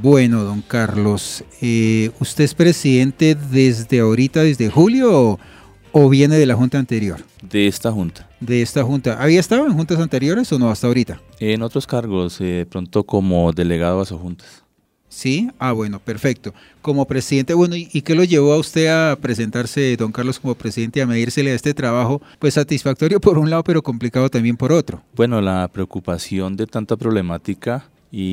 Bueno, don Carlos, ¿usted es presidente desde ahorita, desde julio, o viene de la junta anterior? De esta junta. De esta junta. ¿Había estado en juntas anteriores o no hasta ahorita? En otros cargos, pronto como delegado a juntas. Sí, bueno, perfecto. Como presidente, bueno, ¿y qué lo llevó a usted a presentarse, don Carlos, como presidente, a medírsele a este trabajo, pues satisfactorio por un lado, pero complicado también por otro? Bueno, la preocupación de tanta problemática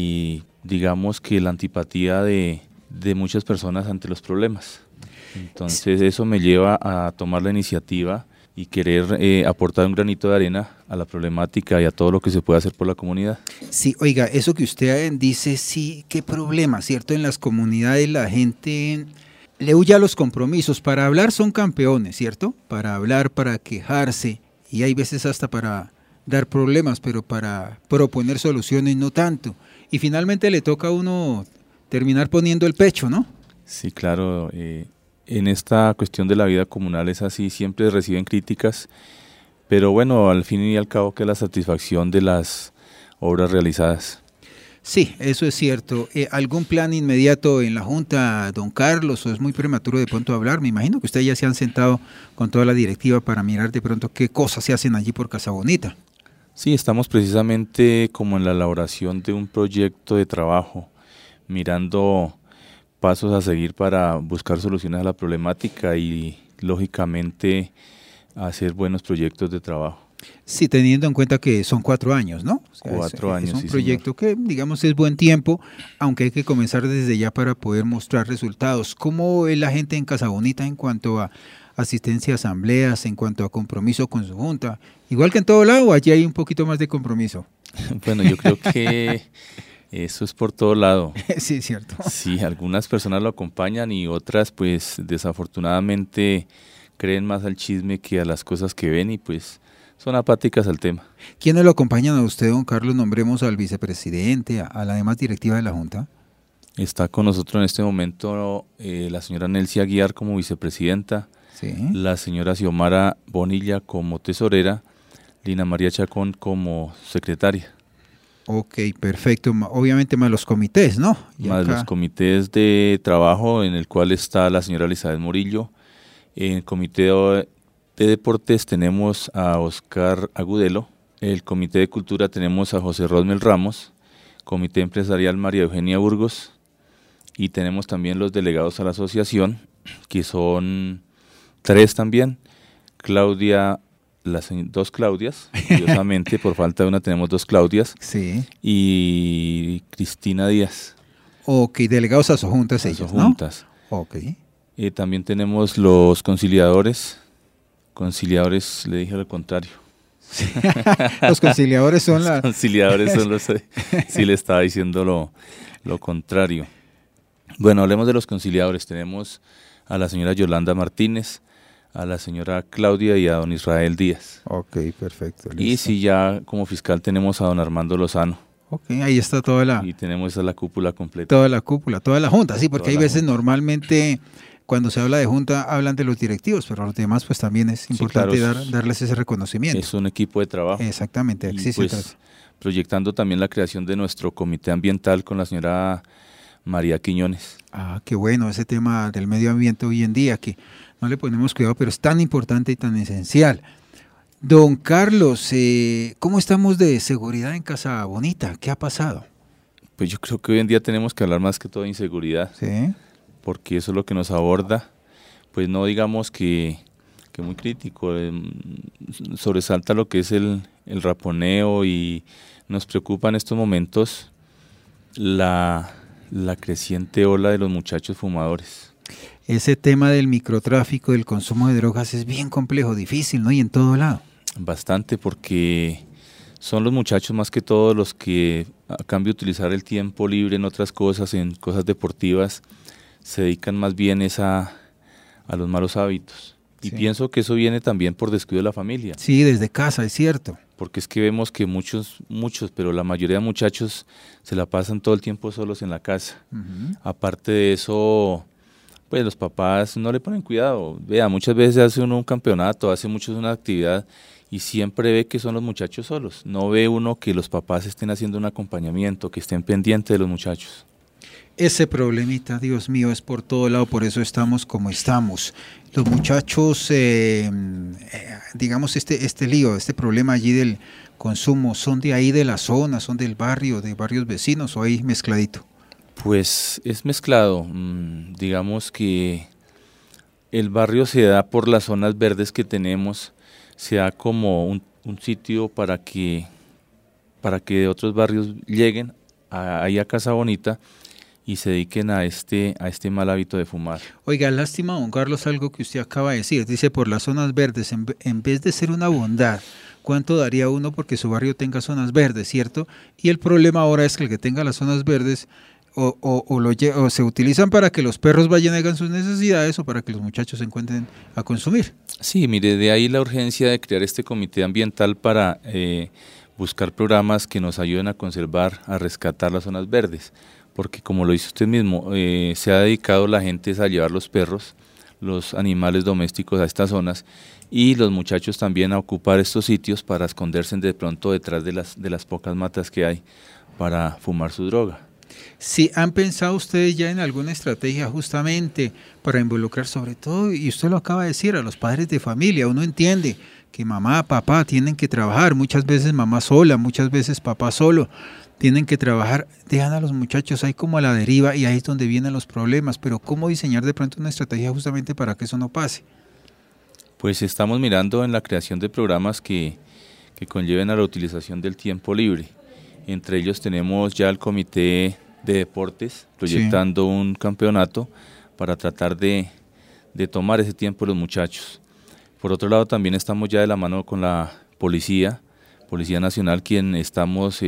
y digamos que la antipatía de muchas personas ante los problemas. Entonces eso me lleva a tomar la iniciativa y querer aportar un granito de arena a la problemática y a todo lo que se puede hacer por la comunidad. Sí, oiga, eso que usted dice, sí, qué problema, ¿cierto? En las comunidades la gente le huye a los compromisos. Para hablar son campeones, ¿cierto? Para hablar, para quejarse, y hay veces hasta para dar problemas, pero para proponer soluciones no tanto. Y finalmente le toca a uno terminar poniendo el pecho, ¿no? Sí, claro. En esta cuestión de la vida comunal es así, siempre reciben críticas, pero bueno, al fin y al cabo que es la satisfacción de las obras realizadas. Sí, eso es cierto. ¿Algún plan inmediato en la Junta, don Carlos, o es muy prematuro de pronto hablar? Me imagino que ustedes ya se han sentado con toda la directiva para mirar de pronto qué cosas se hacen allí por Casa Bonita. Sí, estamos precisamente como en la elaboración de un proyecto de trabajo, mirando pasos a seguir para buscar soluciones a la problemática y lógicamente hacer buenos proyectos de trabajo. Sí, teniendo en cuenta que son 4 años, ¿no? O sea, 4 años, es un sí, proyecto señor. que, digamos, es buen tiempo, aunque hay que comenzar desde ya para poder mostrar resultados. ¿Cómo es la gente en Casa Bonita en cuanto a asistencia a asambleas, en cuanto a compromiso con su junta? Igual que en todo lado, allí hay un poquito más de compromiso. Bueno, yo creo que eso es por todo lado. Sí, cierto. Sí, algunas personas lo acompañan y otras pues desafortunadamente creen más al chisme que a las cosas que ven y pues son apáticas al tema. ¿Quiénes lo acompañan a usted, don Carlos? Nombremos al vicepresidente, a la demás directiva de la Junta. Está con nosotros en este momento la señora Nelcy Aguiar como vicepresidenta, Sí. la señora Xiomara Bonilla como tesorera, Lina María Chacón como secretaria. Ok, perfecto. Obviamente más los comités, ¿no? Y Más acá, los comités de trabajo en el cual está la señora Elizabeth Murillo. En el comité de deportes tenemos a Oscar Agudelo. El comité de cultura tenemos a José Rosmel Ramos. Comité empresarial María Eugenia Burgos. Y tenemos también los delegados a la asociación, que son 3 también. Claudia, dos Claudias, curiosamente, por falta de una tenemos 2 Claudias. sí. Y Cristina Díaz. Ok, delegados a sus juntas a ellos, sus juntas. ¿no? Ok. También tenemos los conciliadores. Conciliadores, le dije lo contrario. Los conciliadores son Los conciliadores son los... Sí, le estaba diciendo lo contrario. Bueno, hablemos de los conciliadores. Tenemos a la señora Yolanda Martínez, a la señora Claudia y a don Israel Díaz. Ok, perfecto. Listo. Y sí, ya como fiscal tenemos a don Armando Lozano. Ok, ahí está toda la... Y tenemos a la cúpula completa. Toda la cúpula, toda la junta, sí, porque Toda hay la veces junta. Normalmente cuando se habla de junta hablan de los directivos, pero a los demás pues también es importante claro, darles ese reconocimiento. Es un equipo de trabajo. Exactamente, Y existe. pues, proyectando también la creación de nuestro comité ambiental con la señora María Quiñones. Qué bueno ese tema del medio ambiente hoy en día, que no le ponemos cuidado, pero es tan importante y tan esencial. Don Carlos, ¿cómo estamos de seguridad en Casa Bonita? ¿Qué ha pasado? Pues yo creo que hoy en día tenemos que hablar más que todo de inseguridad. Sí. Porque eso es lo que nos aborda, pues no digamos que muy crítico, sobresalta lo que es el raponeo y nos preocupa en estos momentos la creciente ola de los muchachos fumadores. Ese tema del microtráfico, del consumo de drogas es bien complejo, difícil, ¿no? Y en todo lado. Bastante, porque son los muchachos más que todos los que a cambio de utilizar el tiempo libre en otras cosas, en cosas deportivas, se dedican más bien a los malos hábitos. Y Sí. pienso que eso viene también por descuido de la familia. Sí, desde casa, es cierto. Porque es que vemos que muchos, pero la mayoría de muchachos se la pasan todo el tiempo solos en la casa. Uh-huh. Aparte de eso, pues los papás no le ponen cuidado. Vea, muchas veces hace uno un campeonato, hace muchos una actividad y siempre ve que son los muchachos solos. No ve uno que los papás estén haciendo un acompañamiento, que estén pendientes de los muchachos. Ese problemita, Dios mío, es por todo lado, por eso estamos como estamos. Los muchachos, digamos, este lío, este problema allí del consumo, ¿son de ahí de la zona, son del barrio, de varios vecinos o ahí mezcladito? Pues es mezclado, digamos que el barrio se da por las zonas verdes que tenemos, se da como un sitio para que otros barrios lleguen ahí a Casa Bonita y se dediquen a este mal hábito de fumar. Oiga, lástima, don Carlos, algo que usted acaba de decir. Dice, por las zonas verdes, en vez de ser una bondad, ¿cuánto daría uno porque su barrio tenga zonas verdes, cierto? Y el problema ahora es que el que tenga las zonas verdes o se utilizan para que los perros vayan y hagan sus necesidades o para que los muchachos se encuentren a consumir. Sí, mire, de ahí la urgencia de crear este comité ambiental para buscar programas que nos ayuden a conservar, a rescatar las zonas verdes. Porque como lo dice usted mismo, se ha dedicado la gente a llevar los perros, los animales domésticos a estas zonas y los muchachos también a ocupar estos sitios para esconderse de pronto detrás de las pocas matas que hay para fumar su droga. Si han pensado ustedes ya en alguna estrategia justamente para involucrar sobre todo, y usted lo acaba de decir, a los padres de familia, uno entiende que mamá, papá tienen que trabajar, muchas veces mamá sola, muchas veces papá solo, tienen que trabajar, dejan a los muchachos ahí como a la deriva y ahí es donde vienen los problemas, pero ¿cómo diseñar de pronto una estrategia justamente para que eso no pase? Pues estamos mirando en la creación de programas que conlleven a la utilización del tiempo libre. Entre ellos tenemos ya el comité de deportes proyectando un campeonato para tratar de tomar ese tiempo de los muchachos. Por otro lado también estamos ya de la mano con la Policía Nacional, quien estamos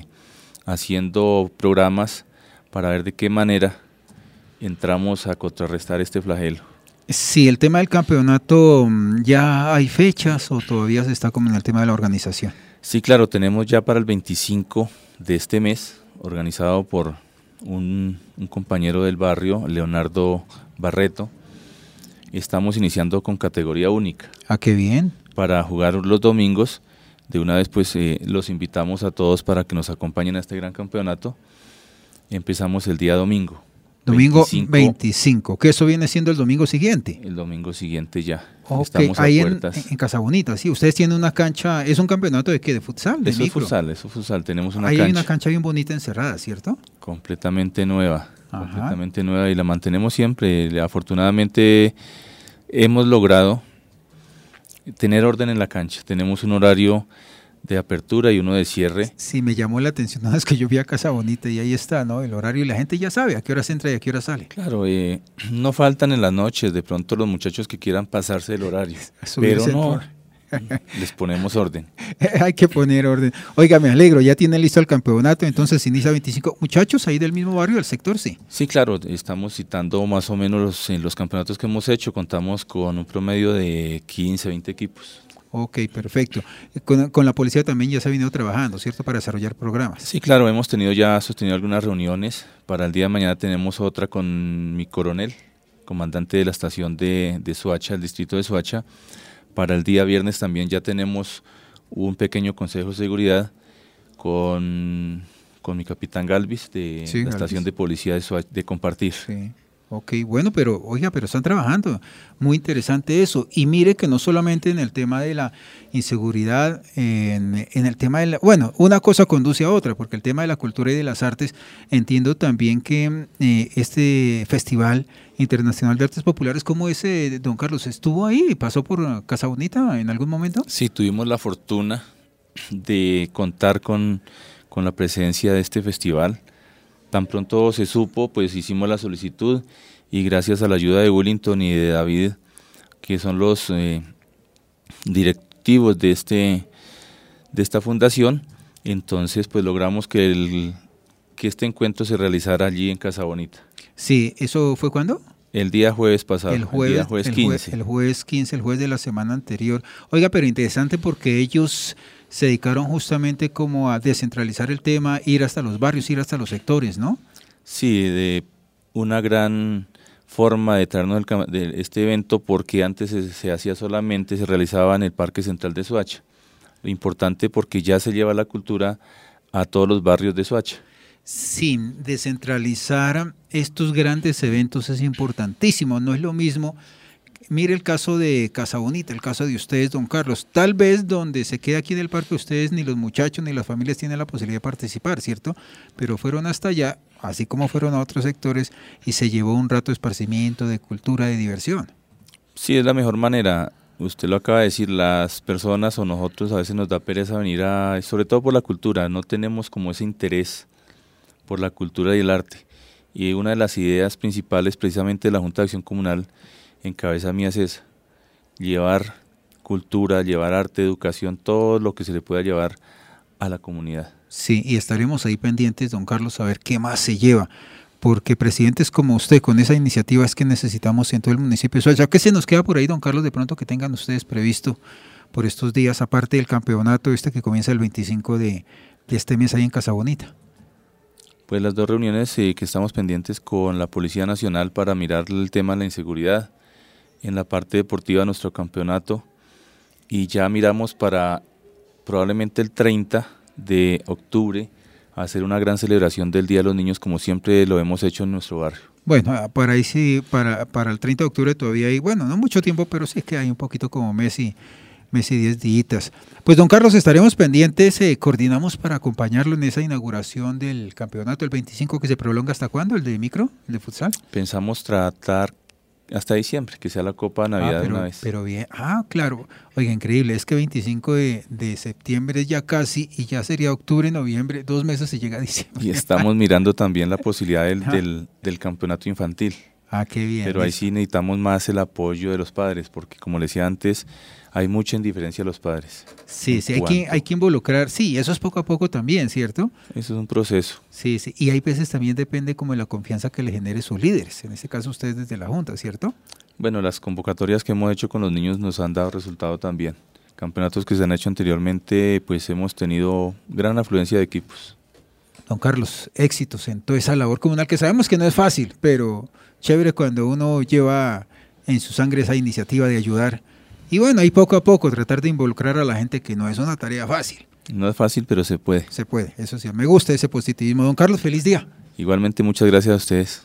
haciendo programas para ver de qué manera entramos a contrarrestar este flagelo. Sí, el tema del campeonato, ¿ya hay fechas o todavía se está como en el tema de la organización? Sí, claro, tenemos ya para el 25 de este mes, organizado por un compañero del barrio, Leonardo Barreto. Estamos iniciando con categoría única. Ah, qué bien. Para jugar los domingos. De una vez pues los invitamos a todos para que nos acompañen a este gran campeonato. Empezamos el día domingo. Domingo 25, que eso viene siendo el domingo siguiente. El domingo siguiente ya. Okay. Estamos ahí a puertas. En Casa Bonita, sí. Ustedes tienen una cancha, ¿es un campeonato de qué? ¿De futsal? ¿De eso micro? Es futsal, tenemos una ahí cancha. Hay una cancha bien bonita encerrada, ¿cierto? Completamente nueva. Ajá. Completamente nueva y la mantenemos siempre. Afortunadamente hemos logrado tener orden en la cancha. Tenemos un horario de apertura y uno de cierre. Sí, me llamó la atención. Nada, es que yo vi a Casa Bonita y ahí está, ¿no? El horario y la gente ya sabe a qué hora se entra y a qué hora sale. Claro, no faltan en las noches de pronto los muchachos que quieran pasarse el horario, pero no, les ponemos orden. Hay que poner orden. Oiga, me alegro, ya tienen listo el campeonato, entonces inicia 25. Muchachos ahí del mismo barrio, del sector, sí. Sí, claro, estamos citando más o menos los campeonatos que hemos hecho, contamos con un promedio de 15, 20 equipos. Ok, perfecto. Con la policía también ya se ha venido trabajando, ¿cierto? Para desarrollar programas. Sí, claro, hemos sostenido algunas reuniones. Para el día de mañana tenemos otra con mi coronel, comandante de la estación de Soacha, el distrito de Soacha. Para el día viernes también ya tenemos un pequeño consejo de seguridad con mi capitán Galvis de la estación de policía de Soacha, de Compartir. Sí. Ok, bueno, pero están trabajando, muy interesante eso, y mire que no solamente en el tema de la inseguridad, en el tema de una cosa conduce a otra, porque el tema de la cultura y de las artes, entiendo también que este Festival Internacional de Artes Populares, como ese, don Carlos, ¿estuvo ahí? ¿Pasó por Casa Bonita en algún momento? Sí, tuvimos la fortuna de contar con la presencia de este festival. Tan pronto se supo, pues hicimos la solicitud y gracias a la ayuda de Wellington y de David, que son los directivos de esta fundación, entonces pues logramos que este encuentro se realizara allí en Casa Bonita. Sí, ¿eso fue cuándo? El día jueves pasado, el día jueves 15. El jueves 15, el jueves de la semana anterior. Oiga, pero interesante porque ellos se dedicaron justamente como a descentralizar el tema, ir hasta los barrios, ir hasta los sectores, ¿no? Sí, de una gran forma de traernos de este evento, porque antes se realizaba en el Parque Central de Soacha. Lo importante porque ya se lleva la cultura a todos los barrios de Soacha. Sí, descentralizar estos grandes eventos es importantísimo, no es lo mismo. Mire el caso de Casa Bonita, el caso de ustedes, don Carlos. Tal vez donde se queda aquí en el parque ustedes ni los muchachos ni las familias tienen la posibilidad de participar, ¿cierto? Pero fueron hasta allá, así como fueron a otros sectores, y se llevó un rato de esparcimiento, de cultura, de diversión. Sí, es la mejor manera. Usted lo acaba de decir, las personas o nosotros a veces nos da pereza venir sobre todo por la cultura, no tenemos como ese interés por la cultura y el arte. Y una de las ideas principales precisamente de la Junta de Acción Comunal en cabeza mía es esa, llevar cultura, llevar arte, educación, todo lo que se le pueda llevar a la comunidad. Sí, y estaremos ahí pendientes, don Carlos, a ver qué más se lleva, porque presidentes como usted, con esa iniciativa es que necesitamos en todo el municipio. Ya que se nos queda por ahí, don Carlos, de pronto que tengan ustedes previsto por estos días, aparte del campeonato que comienza el 25 de este mes ahí en Casa Bonita. Pues las dos reuniones que estamos pendientes con la Policía Nacional para mirar el tema de la inseguridad, en la parte deportiva de nuestro campeonato, y ya miramos para probablemente el 30 de octubre hacer una gran celebración del Día de los Niños como siempre lo hemos hecho en nuestro barrio. Bueno, para ahí sí, para el 30 de octubre todavía hay, bueno, no mucho tiempo, pero sí que hay un poquito como mes y 10 días. Pues don Carlos, estaremos pendientes, coordinamos para acompañarlo en esa inauguración del campeonato, el 25, que se prolonga ¿hasta cuándo? ¿El de micro? ¿El de futsal? Pensamos tratar hasta diciembre, que sea la Copa Navidad de una vez. Pero bien, claro, oiga, increíble, es que 25 de septiembre es ya casi, y ya sería octubre, noviembre, 2 meses y llega a diciembre. Y estamos mirando también la posibilidad del campeonato infantil. Qué bien. Pero ahí sí necesitamos más el apoyo de los padres, porque como le decía antes, hay mucha indiferencia de los padres. Sí, hay que involucrar, sí, eso es poco a poco también, ¿cierto? Eso es un proceso. Sí, y hay veces también depende como de la confianza que le genere sus líderes, en este caso ustedes desde la Junta, ¿cierto? Bueno, las convocatorias que hemos hecho con los niños nos han dado resultado también. Campeonatos que se han hecho anteriormente, pues hemos tenido gran afluencia de equipos. Don Carlos, éxitos en toda esa labor comunal que sabemos que no es fácil, pero chévere cuando uno lleva en su sangre esa iniciativa de ayudar. Y bueno, ahí poco a poco tratar de involucrar a la gente, que no es una tarea fácil. No es fácil, pero se puede. Se puede, eso sí. Me gusta ese positivismo. Don Carlos, feliz día. Igualmente, muchas gracias a ustedes.